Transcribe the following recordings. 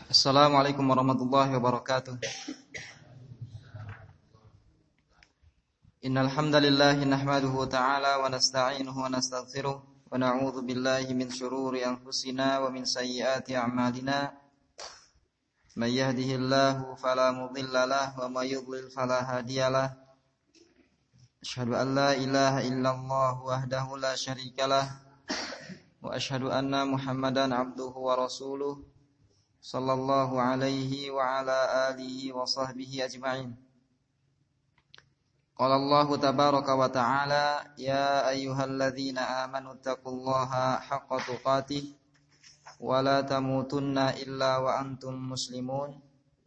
Assalamualaikum warahmatullahi wabarakatuh. Innal hamdalillah nahmaduhu ta'ala wa nasta'inuhu wa nastaghfiruh wa na'udzu billahi min shururi anfusina wa min sayyiati a'malina. May yahdihillahu fala mudilla lahu wa may yudlil fala hadiyalah. Asyhadu an la ilaha illallah wahdahu la syarikalah wa asyhadu anna Muhammadan abduhu wa rasuluh sallallahu alaihi wa ala alihi wa sahbihi ajma'in. Qala Allahu tabaraka wa ta'ala ya ayyuhalladzina amanu taqullaha haqqa tuqatih wa la tamutunna illa wa antum muslimun.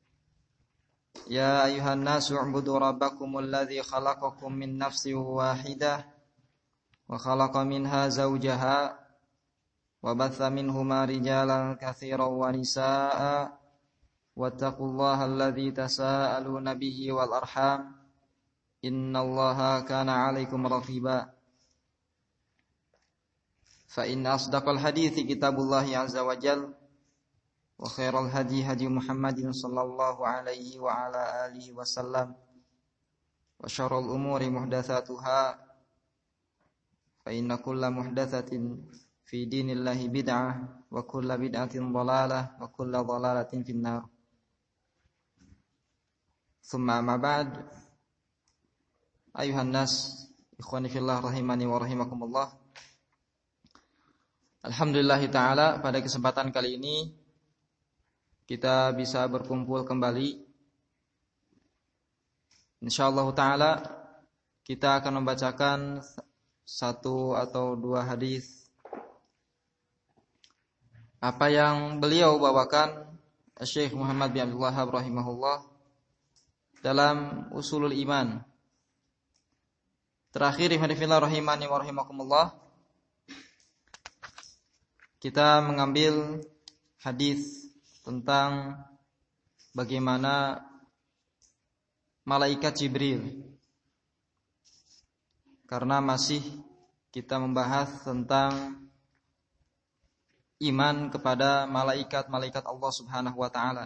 Ya ayyuhan nasu u'budu rabbakumul ladzi khalaqakum min nafsin wahidah wa khalaqa minha zawjaha wa batha minhuma rijalan katsiran wa nisaa'a wattaqullaha alladzi tasaaluna bihi wal arham innallaha kana 'alaikum raqiba. Fa in asdaqal hadithi kitabullahi azza wa jalla wa khairal hadi hadi Muhammadin sallallahu alaihi wa ala alihi wasallam wa syarrul umuri muhdatsatuha fa inna kulla muhdatsatin fi dinillahi bid'ah wa kulla bid'atin dhalalah wa kulla dhalalatin finnar. Tsumma ma ba'd. Ayuhan nas, ikhwani fillah rahimani wa rahimakumullah. Alhamdulillah ta'ala, pada kesempatan kali ini kita bisa berkumpul kembali. Insyaallah ta'ala kita akan membacakan satu atau dua hadis apa yang beliau bawakan Syekh Muhammad bin Abdul Wahhab rahimahullah dalam Ushulul Iman. Terakhir ihwanifillah rahimani wa rahimakumullah, kita mengambil hadis tentang bagaimana malaikat Jibril, karena masih kita membahas tentang iman kepada malaikat-malaikat Allah Subhanahu wa taala.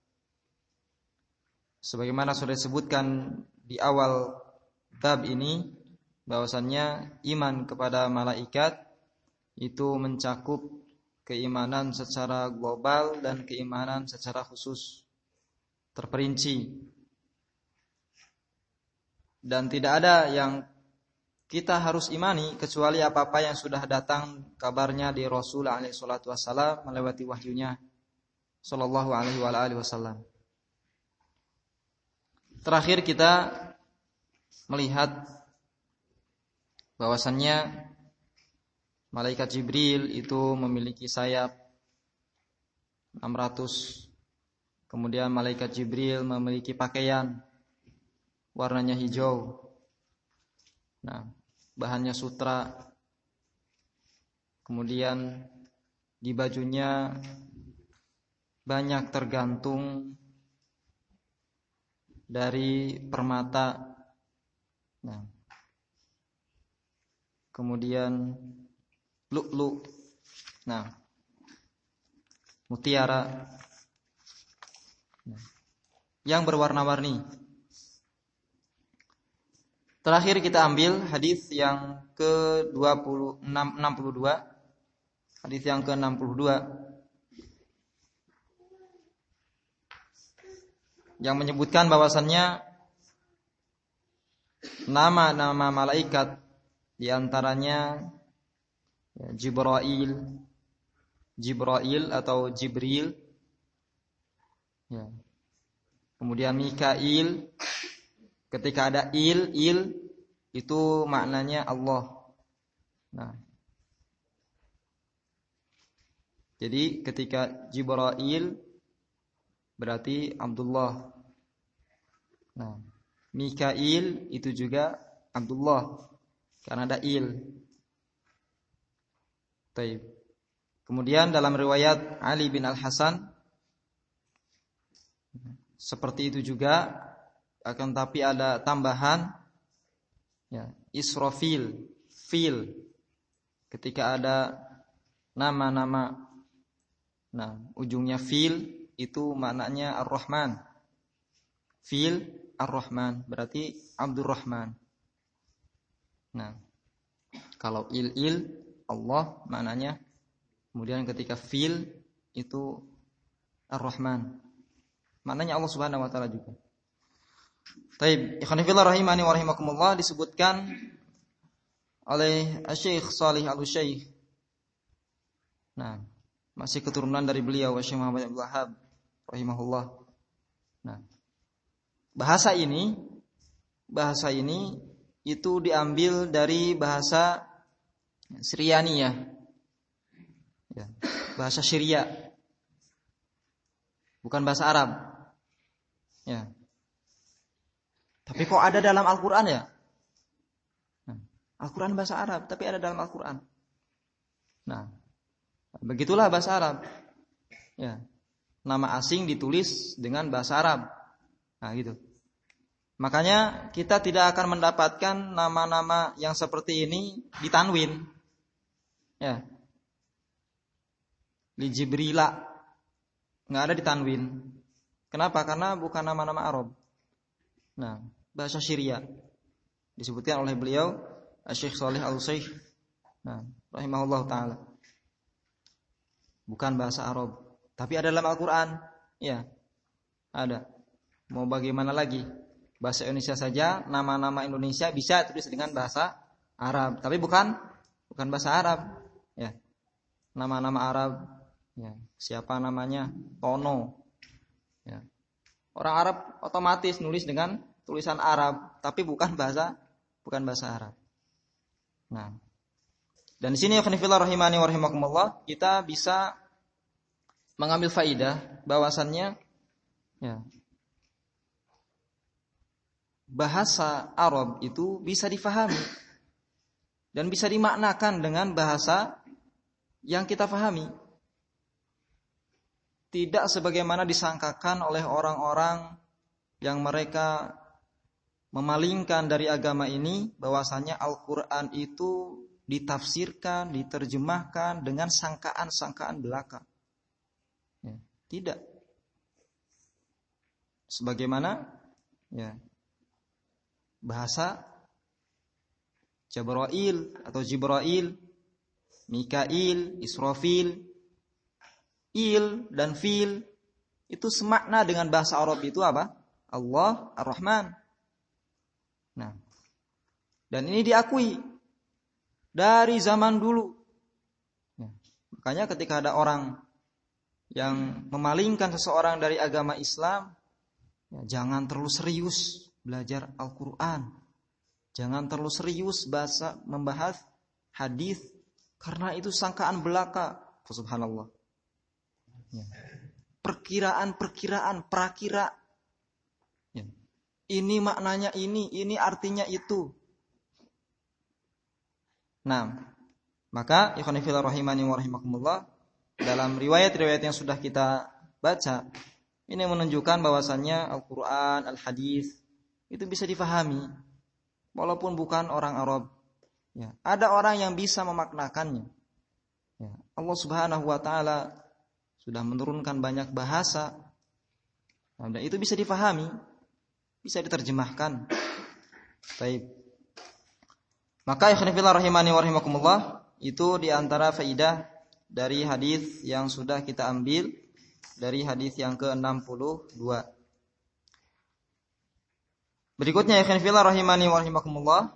Sebagaimana sudah disebutkan di awal bab ini, bahwasannya iman kepada malaikat itu mencakup keimanan secara global dan keimanan secara khusus, terperinci. Dan tidak ada yang kita harus imani kecuali apa-apa yang sudah datang kabarnya di Rasul alaihi salatu wassalam melewati wahyunya sallallahu alaihi wa alihi wasallam. Terakhir kita melihat bahwasannya malaikat Jibril itu memiliki sayap 600. Kemudian malaikat Jibril memiliki pakaian warnanya hijau. Nah, bahannya sutra. Kemudian di bajunya banyak tergantung dari permata. Nah, kemudian lu'lu'. Nah, mutiara. Nah, yang berwarna-warni. Terakhir kita ambil hadis yang ke-62. Hadis yang ke-62 yang menyebutkan bahwasannya nama-nama malaikat di antaranya Jibril atau Jibril. Ya. Kemudian Mikail. Ketika ada il itu maknanya Allah. Nah, jadi ketika Jibril berarti Abdullah. Nah, Mikail itu juga Abdullah karena ada il. Baik. Kemudian dalam riwayat Ali bin Al-Hasan seperti itu juga, akan tapi ada tambahan ya, Israfil, fil. Ketika ada nama-nama Nah, ujungnya fil itu maknanya Ar-Rahman. Fil Ar-Rahman berarti Abdurrahman. Nah, kalau il Allah maknanya. Kemudian ketika fil itu Ar-Rahman. Maknanya Allah Subhanahu wa taala juga. Taib, ikhwan fillah rahimani wa rahimakumullah, disebutkan oleh Syekh Shalih Al-Utsaimin. Nah, masih keturunan dari beliau Syekh Muhammad Abdul Wahhab rahimahullah. Nah, bahasa ini itu diambil dari bahasa Syirianiyah. Ya, bahasa Syria. Bukan bahasa Arab. Ya. Tapi kok ada dalam Al-Qur'an ya? Nah, Al-Qur'an bahasa Arab, tapi ada dalam Al-Qur'an. Nah, begitulah bahasa Arab. Ya. Nama asing ditulis dengan bahasa Arab. Nah, gitu. Makanya kita tidak akan mendapatkan nama-nama yang seperti ini ditanwin. Ya. Li Jibrila enggak ada ditanwin. Kenapa? Karena bukan nama-nama Arab. Nah, bahasa Syria disebutkan oleh beliau Syekh Shalih Al-Utsaimin. Nah, rahimahullah taala. Bukan bahasa Arab, tapi ada dalam Al-Qur'an. Ya. Ada. Mau bagaimana lagi? Bahasa Indonesia saja, nama-nama Indonesia bisa tulis dengan bahasa Arab, tapi bukan bahasa Arab. Ya. Nama-nama Arab, ya. Siapa namanya? Tono. Ya. Orang Arab otomatis nulis dengan tulisan Arab, tapi bukan bahasa Arab. Nah, dan di sini khonifillah rahimani wa rahimakumullah, kita bisa mengambil faidah bahwasannya ya, bahasa Arab itu bisa difahami dan bisa dimaknakan dengan bahasa yang kita fahami. Tidak sebagaimana disangkakan oleh orang-orang yang mereka memalingkan dari agama ini, bahwasanya Al-Quran itu ditafsirkan, diterjemahkan dengan sangkaan-sangkaan belaka. Ya, tidak. Sebagaimana ya, bahasa Jabrail atau Jibrail, Mikail, Israfil, il dan fil itu semakna dengan bahasa Arab itu apa? Allah Ar-Rahman. Nah, dan ini diakui dari zaman dulu. Ya, makanya ketika ada orang yang memalingkan seseorang dari agama Islam, ya, jangan terlalu serius belajar Al-Quran. Jangan terlalu serius membahas hadis, karena itu sangkaan belaka. Subhanallah. Ya. Perkiraan, prakira. Ya. Ini maknanya ini artinya itu. Nah, maka ikhwan fillah rahimani wa rahimakumullah, dalam riwayat-riwayat yang sudah kita baca, ini menunjukkan bahwasannya Al-Quran, Al-Hadis itu bisa difahami walaupun bukan orang Arab. Ya. Ada orang yang bisa memaknakannya. Ya. Allah Subhanahu wa taala sudah menurunkan banyak bahasa, dan itu bisa difahami, bisa diterjemahkan. Baik. Maka ikhwan fillah rahimani wa rahimakumullah, itu diantara faidah dari hadis yang sudah kita ambil dari hadis yang ke-62. Berikutnya ikhwan fillah rahimani wa rahimakumullah,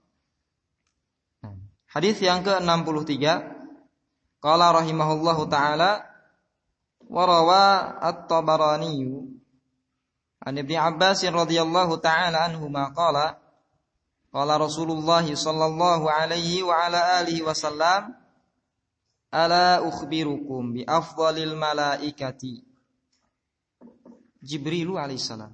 hadis yang ke-63. Qala rahimahullahu taala, warawa at-Tabarani an Ibnu Abbas radhiyallahu taala anhuma qala qala Rasulullah sallallahu alaihi wa ala alihi wasallam, ala ukhbirukum bi afdhalil malaikati Jibril alaihissalam.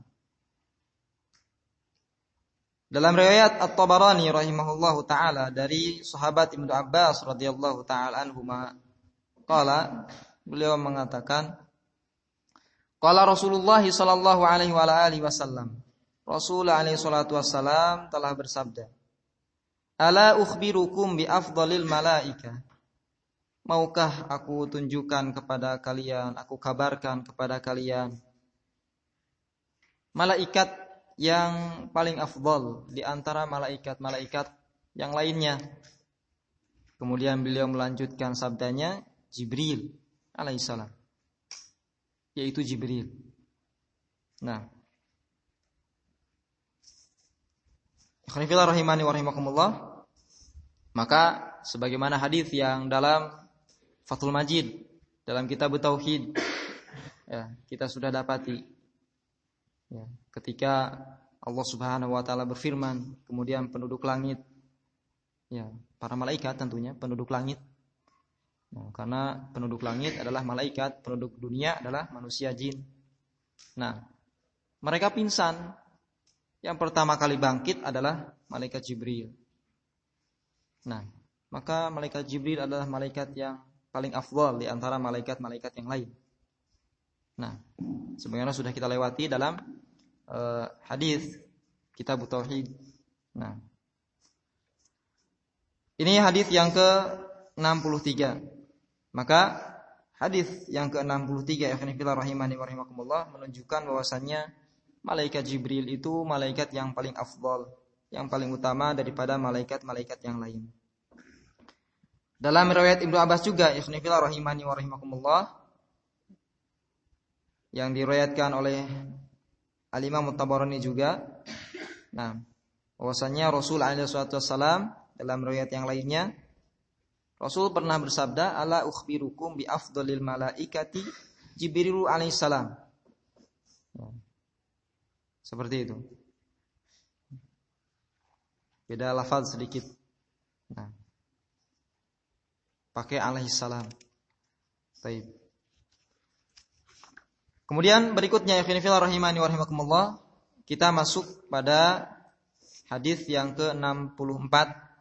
Dalam riwayat At-Tabarani rahimahullahu taala dari sahabat Ibnu Abbas radhiyallahu taala anhuma qala, beliau mengatakan, qala Rasulullah sallallahu alaihi wa alihi wasallam, Rasul alaihi salatu wassalam telah bersabda, ala ukhbirukum bi afdhalil malaika, maukah aku tunjukkan kepada kalian, aku kabarkan kepada kalian malaikat yang paling afdal di antara malaikat-malaikat yang lainnya. Kemudian beliau melanjutkan sabdanya, Jibril alaihissalam, yaitu Jibril. Nah, ikhwanifillah rahimani wa rahimakumullah, maka sebagaimana hadis yang dalam Fathul Majid, dalam kitab Tauhid, ya, kita sudah dapati, ya, ketika Allah Subhanahu wa taala berfirman, kemudian penduduk langit, ya, para malaikat tentunya penduduk langit. Nah, karena penduduk langit adalah malaikat, penduduk dunia adalah manusia jin. Nah, mereka pingsan. Yang pertama kali bangkit adalah malaikat Jibril. Nah, maka malaikat Jibril adalah malaikat yang paling afdal di antara malaikat-malaikat yang lain. Nah, sebagaimana sudah kita lewati dalam hadis kitab Tauhid. Nah, ini hadis yang ke-63. Maka hadis yang ke-63 ikhwanifillah rahimani wa rahimakumullah menunjukkan bahwasannya malaikat Jibril itu malaikat yang paling afdal, yang paling utama daripada malaikat-malaikat yang lain. Dalam riwayat Ibnu Abbas juga ikhwanifillah rahimani wa rahimakumullah, yang diriwayatkan oleh Al-Imam At-Tabarani juga. Nah, bahwasanya Rasul alaihi wasallam dalam riwayat yang lainnya, Rasul pernah bersabda, ala ukhbirukum bi afdhalil malaikati Jibril alaihissalam. Seperti itu. Beda lafaz sedikit. Nah, pakai alaihissalam. Baik. Kemudian berikutnya ikhwanifillah rahimani wa rahimakumullah, kita masuk pada hadis yang ke-64.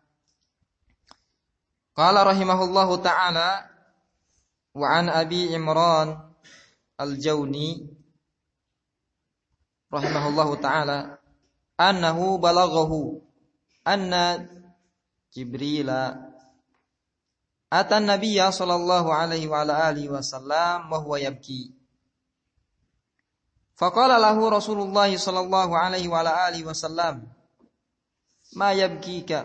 Qala rahimahullahu ta'ala wa an Abi Imran Al-Jawni rahimahullahu ta'ala annahu balaghahu anna Jibrila atan nabiyya sallallahu alaihi wa ala alihi wasallam wa huwa yabki. Faqala lahu Rasulullah sallallahu alaihi wa ala alihi wasallam ma yabkika?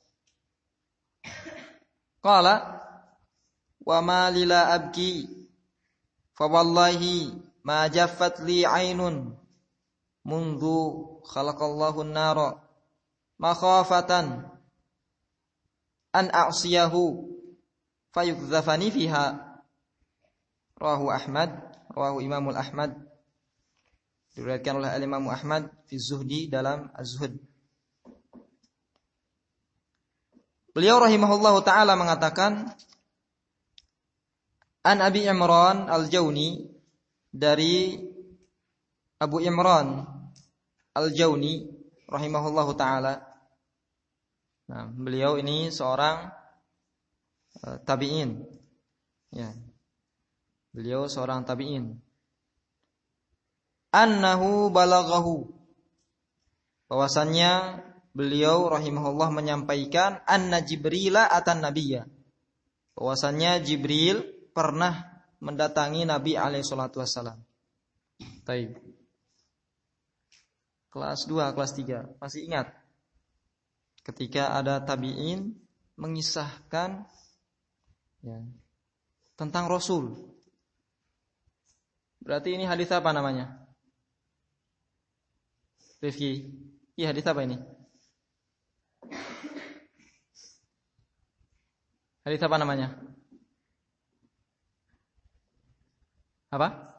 Qala wa ma lila abki? Fa wallahi ma jaffat li 'ainun mundu khalaqallahu an-nara makhafatan an a'siyahu fayukdzafani fiha. Rawahu Ahmad, rawahu Imamul Ahmad, diriwayatkan oleh Imam Ahmad fi Zuhdi dalam Az-Zuhd. Beliau rahimahullahu taala mengatakan an Abi Imran Al-Jawni, dari Abu Imran Al-Jawni rahimahullahu taala. Nah, beliau ini seorang tabi'in. Ya. Beliau seorang tabi'in. Annahu balaghahu, bahwasannya beliau rahimahullah menyampaikan anna Jibrila atan nabiyya, bahwasannya Jibril pernah mendatangi Nabi alaihi salatu wassalam. Baik. Kelas 2, kelas 3 masih ingat ketika ada tabi'in mengisahkan, ya, tentang Rasul. Berarti ini hadis apa namanya? Rifki. Iya, hadis apa ini? Hadis apa namanya? Apa?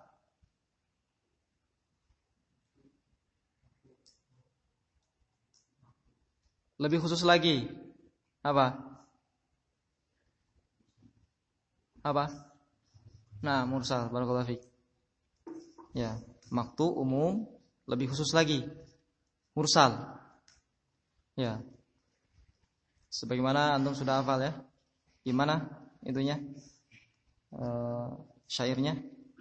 Lebih khusus lagi. Apa? Apa? Nah, mursal, barakallahu fiik. Ya, maqtu umum, lebih khusus lagi mursal. Ya. Sebagaimana antum sudah hafal ya. Gimana itunya? Syairnya.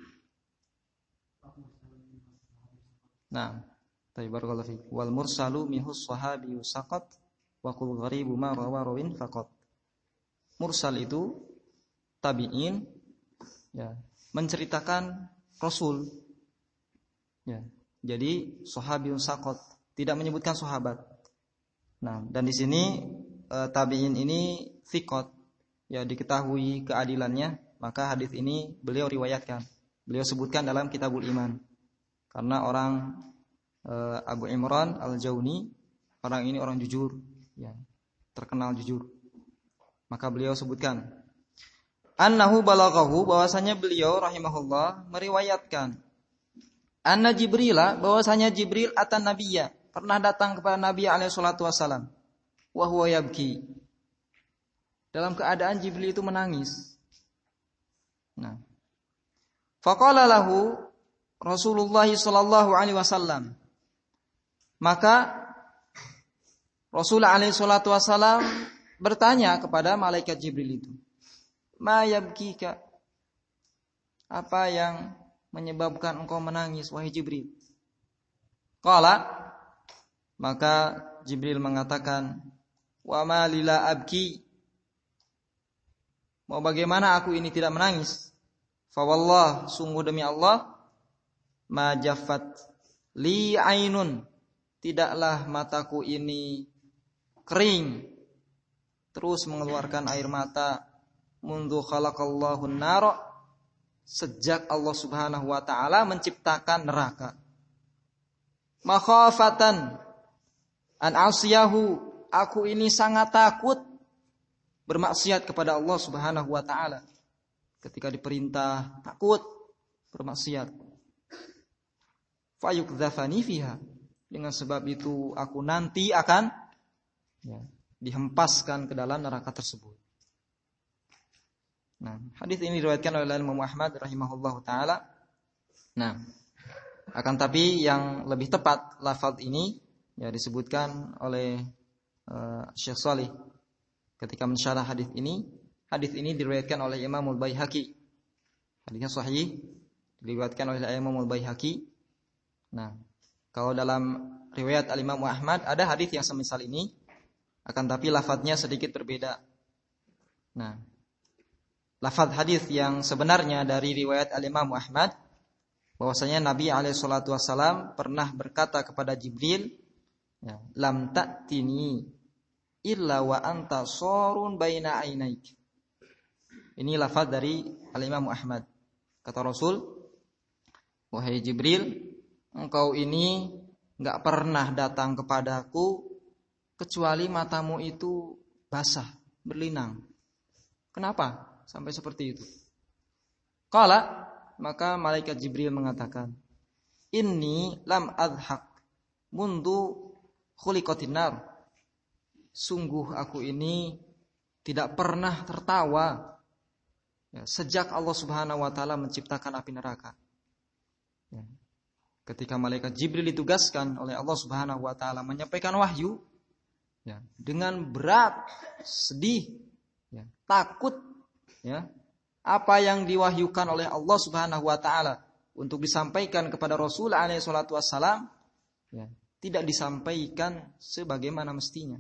Nah, barakallahu fiik. Wal mursalu minhus sahabi saqat wa qul gharibu ma rawa rawin faqat. Mursal itu tabi'in ya, menceritakan Rasul. Ya. Jadi sahabiyun saqat, tidak menyebutkan sahabat. Nah, dan di sini tabi'in ini thiqat, ya diketahui keadilannya, maka hadis ini beliau riwayatkan. Beliau sebutkan dalam Kitabul Iman. Karena orang Abu Imran Al-Jauni, orang ini orang jujur, ya, terkenal jujur. Maka beliau sebutkan annahu balaghahu, bahwasanya beliau rahimahullah meriwayatkan anna Jibrila, bahwasanya Jibril atan nabiyya, pernah datang kepada Nabi alaihi salatu wasalam, wa huwa yabki, dalam keadaan Jibril itu menangis. Nah, faqala lahu Rasulullah sallallahu alaihi wasallam, maka Rasulullah alaihi salatu wasalam bertanya kepada malaikat Jibril itu, ma yabkika, apa yang menyebabkan engkau menangis wahai Jibril? Qala, maka Jibril mengatakan, wa ma lila abki, mau bagaimana aku ini tidak menangis? Fa wallah, sungguh demi Allah, ma jaffat li ainun, tidaklah mataku ini kering, terus mengeluarkan air mata, mundu khalaqallahu an-nar, sejak Allah Subhanahu wa taala menciptakan neraka. Makhafatan an asiyahu, aku ini sangat takut bermaksiat kepada Allah Subhanahu wa taala. Ketika diperintah takut bermaksiat. Fayukdzafani fiha, dengan sebab itu aku nanti akan dihempaskan ke dalam neraka tersebut. Nah, hadis ini diriwayatkan oleh Imam Ahmad rahimahullahu taala. Nah, akan tapi yang lebih tepat lafaz ini ya disebutkan oleh Syekh Shalih ketika mensyarah hadis ini. Hadis ini diriwayatkan oleh Imam Al-Baihaqi. Hadisnya sahih, diriwayatkan oleh Imam Al-Baihaqi. Nah, kalau dalam riwayat Al-Imam Ahmad ada hadis yang semisal ini, akan tapi lafaznya sedikit berbeda. Nah, lafaz hadis yang sebenarnya dari riwayat Al-Imam Ahmad, bahwasanya Nabi alaihi salatu wasallam pernah berkata kepada Jibril, ya, lam ta'tini illa wa anta sarun baina ainaik. Ini lafaz dari Al-Imam Ahmad. Kata Rasul, wahai Jibril, engkau ini enggak pernah datang kepadaku kecuali matamu itu basah, berlinang. Kenapa sampai seperti itu? Qala, maka malaikat Jibril mengatakan, inni lam adhaq mundu khuliqatin nar, sungguh aku ini tidak pernah tertawa ya, sejak Allah Subhanahu wa taala menciptakan api neraka. Ya. Ketika malaikat Jibril ditugaskan oleh Allah Subhanahu wa taala menyampaikan wahyu, ya, dengan berat, sedih, ya, takut, ya, apa yang diwahyukan oleh Allah Subhanahu wa taala untuk disampaikan kepada Rasul alaihi salatu wassalam, ya, tidak disampaikan sebagaimana mestinya.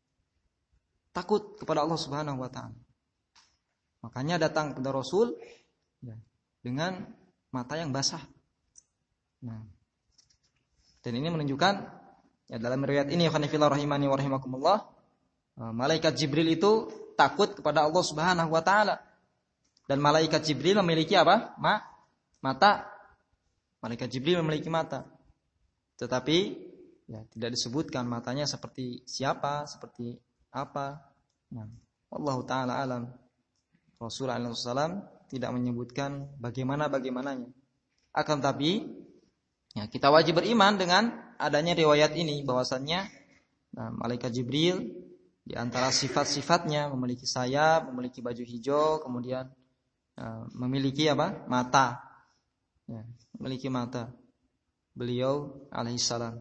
Takut kepada Allah Subhanahu wa taala. Makanya datang kepada Rasul, ya, dengan mata yang basah. Nah, dan ini menunjukkan, ya, dalam riwayat ini khonifillah rahimani wa rahimakumullah, malaikat Jibril itu takut kepada Allah Subhanahu wa taala. Dan malaikat Jibril memiliki apa? Mata. Malaikat Jibril memiliki mata. Tetapi ya, tidak disebutkan matanya seperti siapa, seperti apa. Nah, wallahu taala alam. Rasulullah SAW tidak menyebutkan bagaimananya. Akan tapi ya, kita wajib beriman dengan adanya riwayat ini, bahwasannya malaikat Jibril di antara sifat-sifatnya memiliki sayap, memiliki baju hijau, kemudian memiliki apa? Mata. Ya, memiliki mata. Beliau alaihissalam.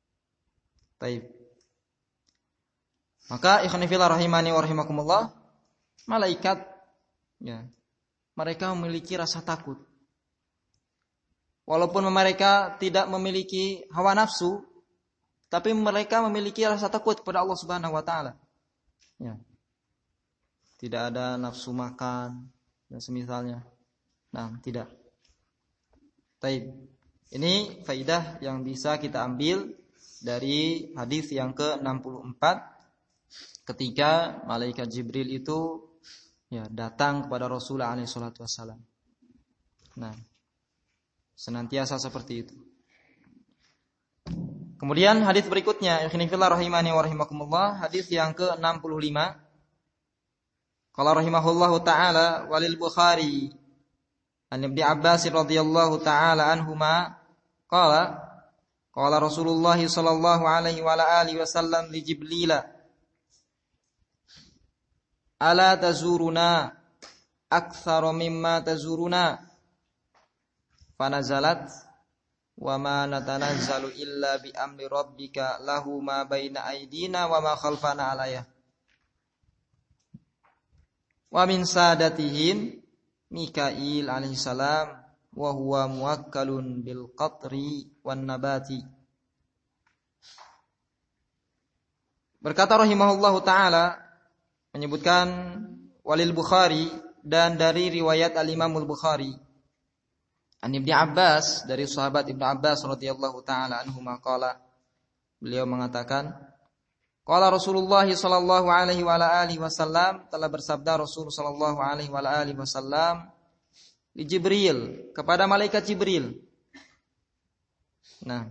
Baik. Maka ikhwan fillah rahimani wa rahimakumullah, malaikat, ya, mereka memiliki rasa takut. Walaupun mereka tidak memiliki hawa nafsu, tapi mereka memiliki rasa takut kepada Allah Subhanahu wa taala. Ya. Tidak ada nafsu makan, dan semisalnya. Nah, tidak. Taib. Ini faidah yang bisa kita ambil dari hadis yang ke-64 ketika malaikat Jibril itu datang kepada Rasulullah SAW. Nah, senantiasa seperti itu. Kemudian hadis berikutnya, ikhwanifillah rahimani wa rahimakumullah, hadis yang ke-65. Qala rahimahullahu taala walil Bukhari an Ibnu Abbas radhiyallahu taala anhuma qala qala Rasulullah sallallahu alaihi wa alihi wasallam li Jibril ala tazuruna aktsara mimma tazuruna fanazalat wa ma natanazzalu illa bi amri rabbika lahu ma baina aydina wa ma khalfana alayah wa min sadatihim Mikail alaihissalam wa huwa muwakkalun bil qatri wan nabati. Berkata rahimahullahu taala menyebutkan walil Bukhari dan dari riwayat al-Imam al-Bukhari an Ibnu Abbas dari sahabat Ibnu Abbas radhiyallahu taala anhuma qala, beliau mengatakan qala Rasulullah sallallahu alaihi wa alihi wasallam, telah bersabda Rasul sallallahu alaihi wa alihi wasallam li Jibril, kepada malaikat Jibril. Nah,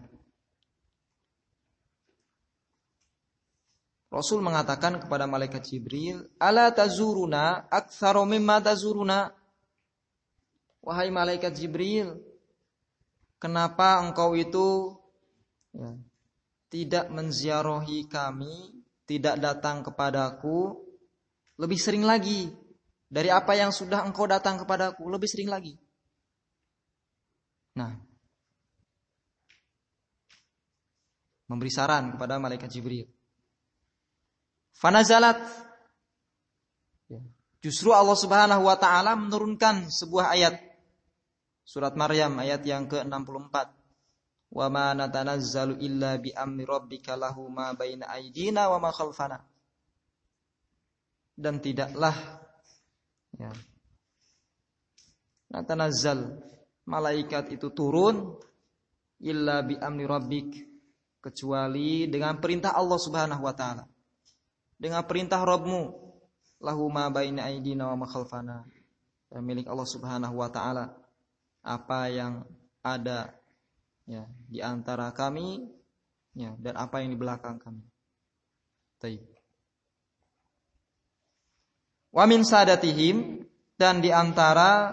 Rasul mengatakan kepada malaikat Jibril, ala tazuruna aktsara mimma tazuruna. Wahai malaikat Jibril, kenapa engkau itu tidak menziarahi kami, tidak datang kepadaku lebih sering lagi dari apa yang sudah engkau datang kepadaku, lebih sering lagi. Nah, memberi saran kepada malaikat Jibril. Fanazalat, justru Allah Subhanahu wa taala menurunkan sebuah ayat, surat Maryam ayat yang ke-64. Wa ma natanazzalu illa bi amri rabbika lahu ma baina aydina wa ma khalfana. Dan tidaklah natanazzal, malaikat itu turun illa bi amri rabbik, kecuali dengan perintah Allah Subhanahu wa taala, dengan perintah Rabbmu, lahu ma baina aydina wa ma khalfana, dan milik Allah Subhanahu wa taala apa yang ada di antara kami dan apa yang di belakang kami. Taib. Wa min sadatihim, dan di antara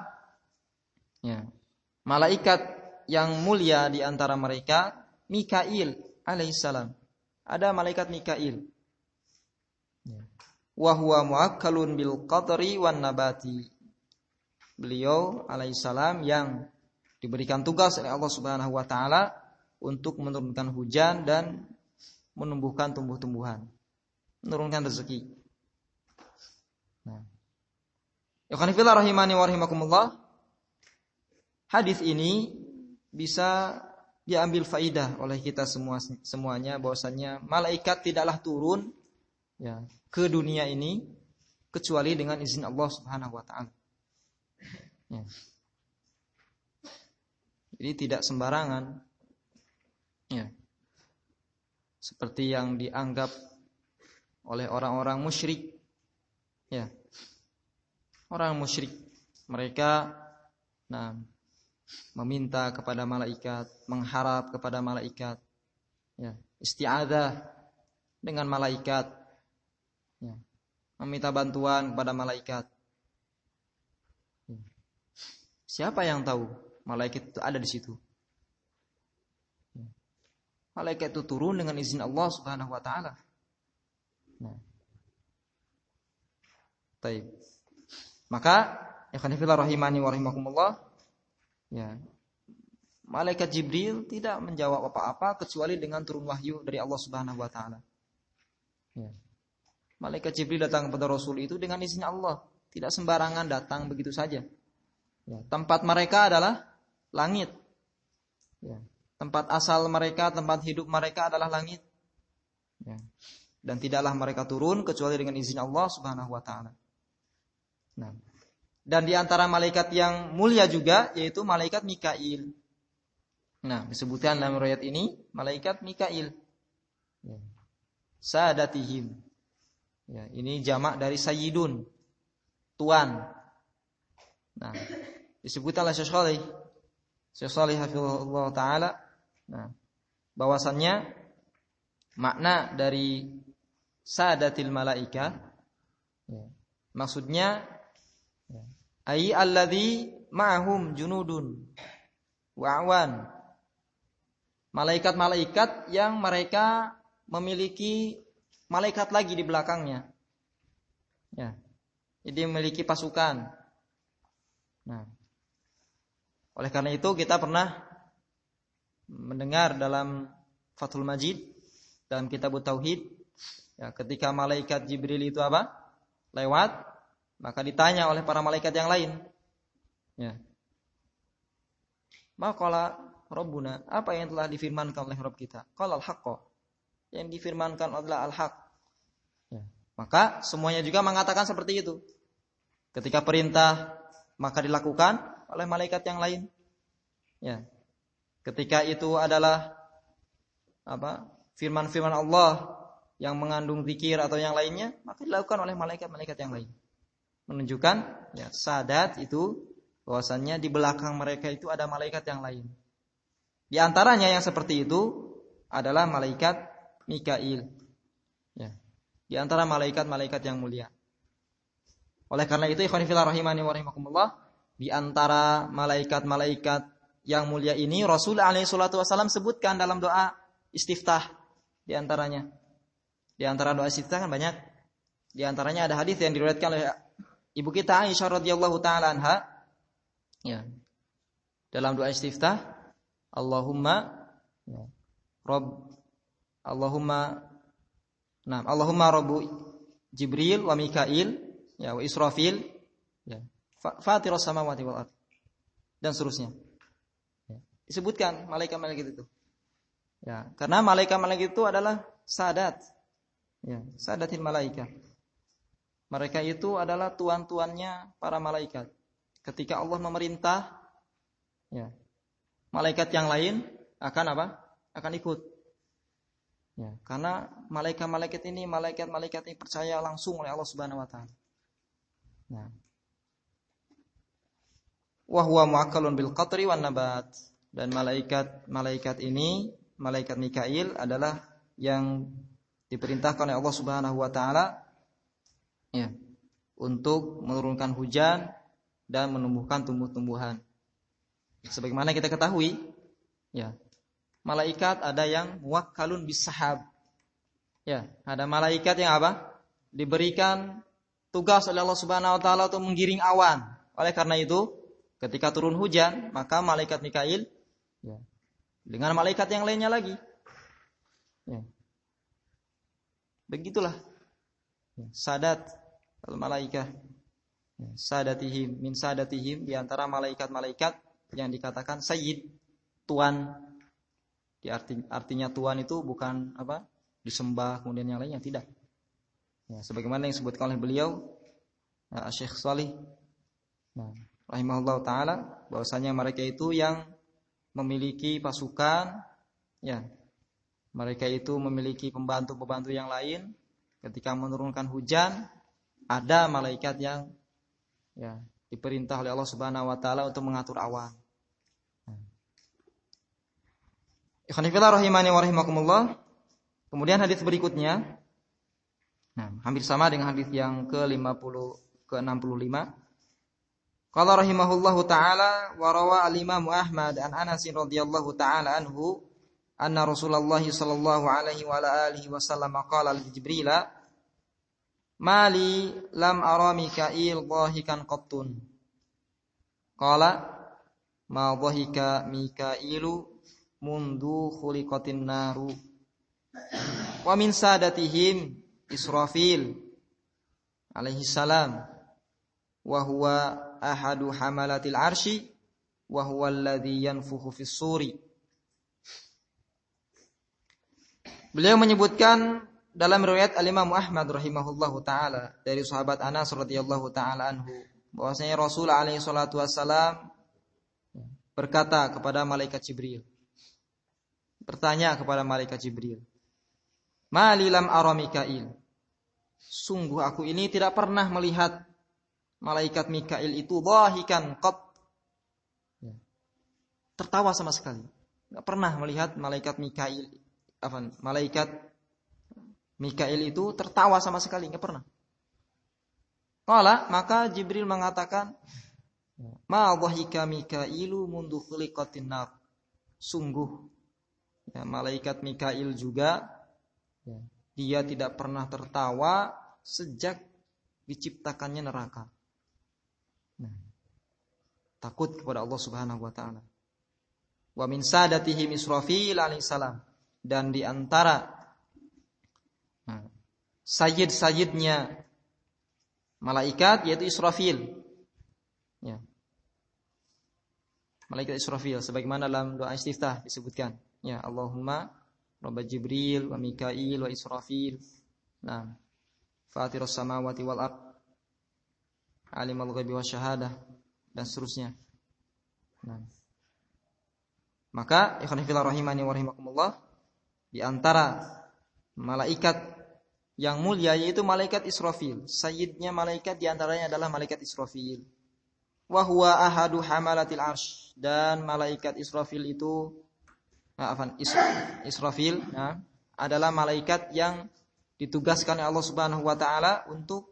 malaikat yang mulia di antara mereka Mikail alaihissalam. Ada malaikat Mikail. Wa huwa muakkalun bil qadri wan nabati. Beliau alaihissalam yang diberikan tugas oleh Allah Subhanahu wa taala untuk menurunkan hujan dan menumbuhkan tumbuh-tumbuhan, menurunkan rezeki. Nah, ikhwan fillah rahimani wa rahimakumullah, hadis ini bisa diambil faidah oleh kita semuanya bahwasanya malaikat tidaklah turun ke dunia ini kecuali dengan izin Allah Subhanahu wa taala. Jadi tidak sembarangan seperti yang dianggap oleh orang-orang musyrik. Orang musyrik mereka meminta kepada malaikat, mengharap kepada malaikat, isti'adzah dengan malaikat, meminta bantuan kepada malaikat. Siapa yang tahu malaikat itu ada di situ? Malaikat itu turun dengan izin Allah Subhanahu wa taala. Baik. Maka ikhwan fillah rahimani wa rahimakumullah, malaikat Jibril tidak menjawab apa-apa kecuali dengan turun wahyu dari Allah Subhanahu wa taala. Malaikat Jibril datang kepada Rasul itu dengan izin Allah, tidak sembarangan datang begitu saja. Tempat mereka adalah langit. Tempat asal mereka, tempat hidup mereka adalah langit. Dan tidaklah mereka turun kecuali dengan izin Allah Subhanahu wa taala. Nah, Dan di antara malaikat yang mulia juga yaitu malaikat Mikail. Nah, disebutkan dalam riwayat ini malaikat Mikail. Sadatihim. Ya, ini jamak dari sayyidun, tuan. Nah, disebutkan oleh Syekh Shalih hafizahullah taala, nah, bahwasannya makna dari sadatil malaika, ya, maksudnya ai alladzi ma'hum junudun wa awan. Malaikat-malaikat yang mereka memiliki malaikat lagi di belakangnya. Ya. Jadi memiliki pasukan. Nah, oleh karena itu kita pernah mendengar dalam Fathul Majid dalam kitab Tauhid, ya, ketika malaikat Jibril itu apa? Lewat, maka ditanya oleh para malaikat yang lain. Ya. Maqala Rabbuna, apa yang telah difirmankan oleh Rabb kita? Qala al-haqqa. Yang difirmankan adalah al-haq. Ya. Maka semuanya juga mengatakan seperti itu. Ketika perintah maka dilakukan oleh malaikat yang lain. Ya. Ketika itu adalah apa? Firman-firman Allah yang mengandung zikir atau yang lainnya, maka dilakukan oleh malaikat-malaikat yang lain. Menunjukkan ya, sadat itu bahwasannya di belakang mereka itu ada malaikat yang lain. Di antaranya yang seperti itu adalah malaikat Mikail. Ya. Di antara malaikat-malaikat yang mulia. Oleh karena itu ikhwan fillah rahimani wa rahimakumullah, di antara malaikat-malaikat yang mulia ini Rasul alaihi salatu wasallam sebutkan dalam doa istiftah di antaranya. Di antara doa istiftah kan banyak. Di antaranya ada hadis yang diriwayatkan oleh ibu kita Aisyah radhiyallahu taala anha. Ya. Dalam doa istiftah, Allahumma ya, Allahumma Rabbu Jibril wa Mikail ya wa Israfil ya Fatiras samawati wal ardh dan seterusnya. Ya. Disebutkan malaikat-malaikat itu. Ya, karena malaikat-malaikat itu adalah sadat. Ya, sadatil malaika. Mereka itu adalah tuan-tuannya para malaikat. Ketika Allah memerintah, ya, malaikat yang lain akan apa? Akan ikut. Ya, karena malaikat-malaikat ini percaya langsung oleh Allah Subhanahu wa taala. Nah. Wa huwa mu'akkalun bil qatri wan nabat. Dan malaikat ini, malaikat Mikail adalah yang diperintahkan oleh Allah Subhanahu wa taala ya, untuk menurunkan hujan dan menumbuhkan tumbuh-tumbuhan. Sebagaimana kita ketahui, ya, malaikat ada yang muwakkalun bis-sahab. Ya, ada malaikat yang apa? Diberikan tugas oleh Allah Subhanahu wa taala untuk menggiring awan. Oleh karena itu, ketika turun hujan, maka malaikat Mikail ya, dengan malaikat yang lainnya lagi. Ya. Begitulah. Ya, sadat al-malaikah. Ya, sadatihim min sadatihim, di antara malaikat-malaikat yang dikatakan sayyid, tuan. Artinya tuan itu bukan apa? Disembah kemudian yang lainnya, tidak. Ya, sebagaimana yang disebutkan oleh beliau Syekh Shalih rahimahullah taala, bahwasanya mereka itu yang memiliki pasukan, ya. Mereka itu memiliki pembantu-pembantu yang lain. Ketika menurunkan hujan, ada malaikat yang ya, diperintah oleh Allah Subhanahu wa taala untuk mengatur awan. Ikhwan fillah rahimani wa rahimakumullah. Kemudian hadis berikutnya, nah, hampir sama dengan hadis yang ke-65. Qala rahimahullahu taala wa rawa al-Imam Ahmad an Anas radhiyallahu taala anhu anna Rasulullah sallallahu alaihi wa alihi wasallam qala li Jibril mali lam ara Mikail dhahikan qattun. Qala ma dhahika Mikailu mundu khuliqatin naru wa min sadatihim Israfil alaihi salam wa huwa ahadu hamalatil arsy wa huwa alladhi yanfukhu fis suri. Beliau menyebutkan dalam riwayat Al-Imam Ahmad rahimahullahu taala dari sahabat Anas radhiyallahu taala anhu, bahwasanya Rasul alaihi salatu wassalam berkata kepada malaikat Jibril, bertanya kepada malaikat Jibril, "Mali lam ara Mikail?" Sungguh aku ini tidak pernah melihat malaikat Mikail itu dhahikan qat, tertawa sama sekali. Enggak pernah melihat malaikat Mikail itu tertawa sama sekali, enggak pernah. Qala, maka Jibril mengatakan, "Ma dhahika Mikailu mundu khuliqatin nar." Sungguh malaikat Mikail juga dia tidak pernah tertawa sejak diciptakannya neraka. Takut kepada Allah Subhanahu wa taala. Wa min sadatihim Israfil alaihissalam, dan di antara sayyid-sayyidnya malaikat yaitu Israfil. Ya. Malaikat Israfil sebagaimana dalam doa istiftah disebutkan, ya Allahumma Rabb Jibril wa Mikail wa Israfil. Nah, Fatirus samawati wal ard, Alimul ghaibi wasyahadah, dan seterusnya. Nah, maka ikhwan fillah rahimani wa rahimakumullah, di antara malaikat yang mulia yaitu malaikat Israfil. Sayyidnya malaikat di antaranya adalah malaikat Israfil. Wa huwa ahadu hamalatil arsy, dan malaikat Israfil itu Israfil adalah malaikat yang ditugaskan oleh Allah Subhanahu wa taala untuk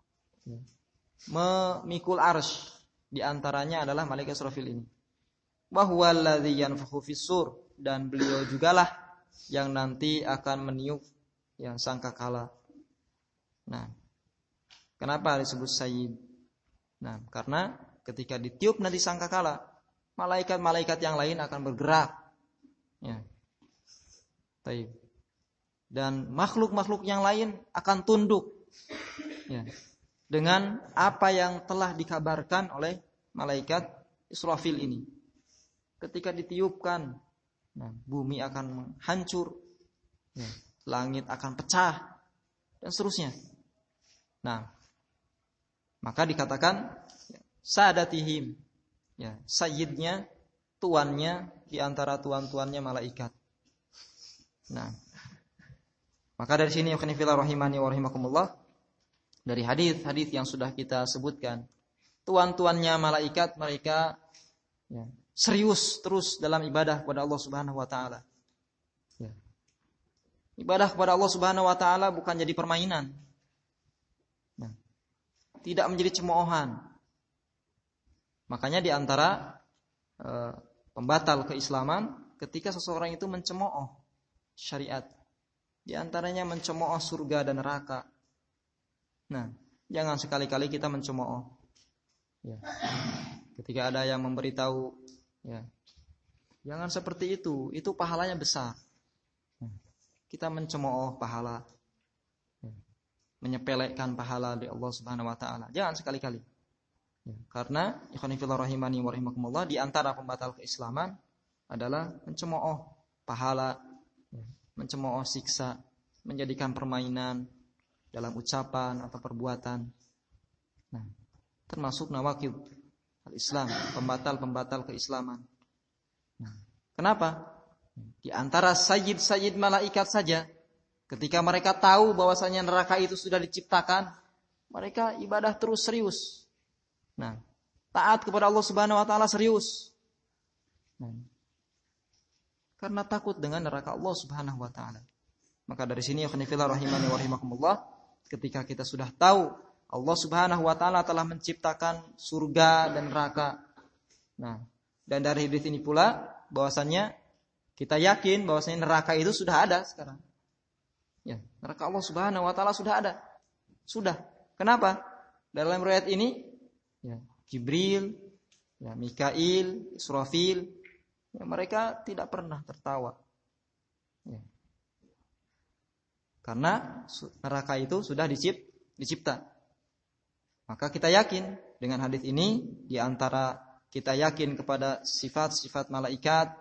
memikul arsy. Di antaranya adalah malaikat Israfil ini. Wa huwa alladzi yanfukhu fis-sur, dan beliau jugalah yang nanti akan meniup yang sangkakala. Nah, kenapa disebut sayyid? Nah, karena ketika ditiup nanti sangkakala, malaikat-malaikat yang lain akan bergerak. Ya. Baik. Dan makhluk-makhluk yang lain akan tunduk. Ya. Dengan apa yang telah dikabarkan oleh malaikat Israfil ini. Ketika ditiupkan, bumi akan hancur, langit akan pecah, dan seterusnya. Nah, maka dikatakan sadatihim, sayyidnya, tuannya di antara tuan-tuannya malaikat. Nah, maka dari sini ikhwanifillah rahimani wa rahimakumullah, dari hadis-hadis yang sudah kita sebutkan, tuan-tuannya malaikat mereka serius terus dalam ibadah kepada Allah Subhanahu wa taala. Ibadah kepada Allah Subhanahu wa taala bukan jadi permainan. Tidak menjadi cemoohan. Makanya di antara pembatal keislaman ketika seseorang itu mencemooh syariat. Di antaranya mencemooh surga dan neraka. Nah, jangan sekali-kali kita mencemooh. Ketika ada yang memberitahu, jangan seperti itu pahalanya besar. Kita mencemooh pahala, menyepelekan pahala di Allah Subhanahu wa taala. Jangan sekali-kali. Karena ikhwan fillah rahimani wa rahimakumullah, di antara pembatal keislaman adalah mencemooh pahala, mencemooh siksa, menjadikan permainan dalam ucapan atau perbuatan. Nah, termasuk nawaqid al-Islam, pembatal-pembatal keislaman. Nah, kenapa? Di antara sayyid-sayyid malaikat saja, ketika mereka tahu bahwasanya neraka itu sudah diciptakan, mereka ibadah terus serius. Nah, taat kepada Allah Subhanahu wa taala serius. Nah, karena takut dengan neraka Allah Subhanahu wa taala. Maka dari sini ikhwanifillah rahimani wa rahimakumullah, ketika kita sudah tahu Allah Subhanahu wa taala telah menciptakan surga dan neraka. Nah, dan dari hadis ini pula bahwasanya kita yakin bahwasanya neraka itu sudah ada sekarang. Neraka Allah Subhanahu wa taala sudah ada. Sudah. Kenapa? Dalam riwayat ini Jibril, Mikail, Israfil, mereka tidak pernah tertawa. Karena neraka itu sudah dicipta. Maka kita yakin dengan hadis ini, di antara kita yakin kepada sifat-sifat malaikat,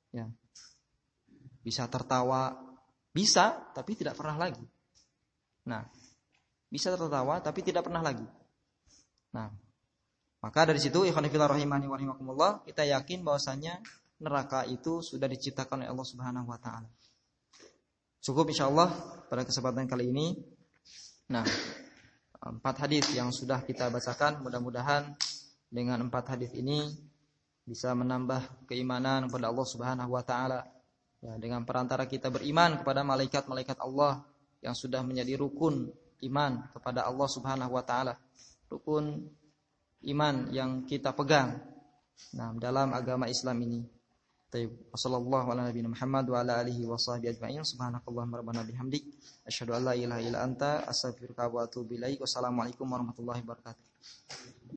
bisa tertawa, bisa, tapi tidak pernah lagi. Nah, bisa tertawa, tapi tidak pernah lagi. Nah, Maka dari situ ikhwan fillah rahimani wa rahimakumullah, kita yakin bahwasanya neraka itu sudah diciptakan oleh Allah Subhanahu wa taala. Cukup insyaallah pada kesempatan kali ini. Nah, 4 hadis yang sudah kita bacakan, mudah-mudahan dengan 4 hadis ini bisa menambah keimanan kepada Allah Subhanahu wa taala. Ya, dengan perantara kita beriman kepada malaikat-malaikat Allah yang sudah menjadi rukun iman kepada Allah Subhanahu wa taala. Rukun iman yang kita pegang dalam agama Islam ini. Wassallallahu ala nabiyina Muhammad wa ala alihi wa sahbihi ajma'in. Subhanakallahumma rabbana bihamdik asyhadu an la ilaha illa anta astaghfiruka wa atubu ilaik. Wassalamualaikum warahmatullahi wabarakatuh.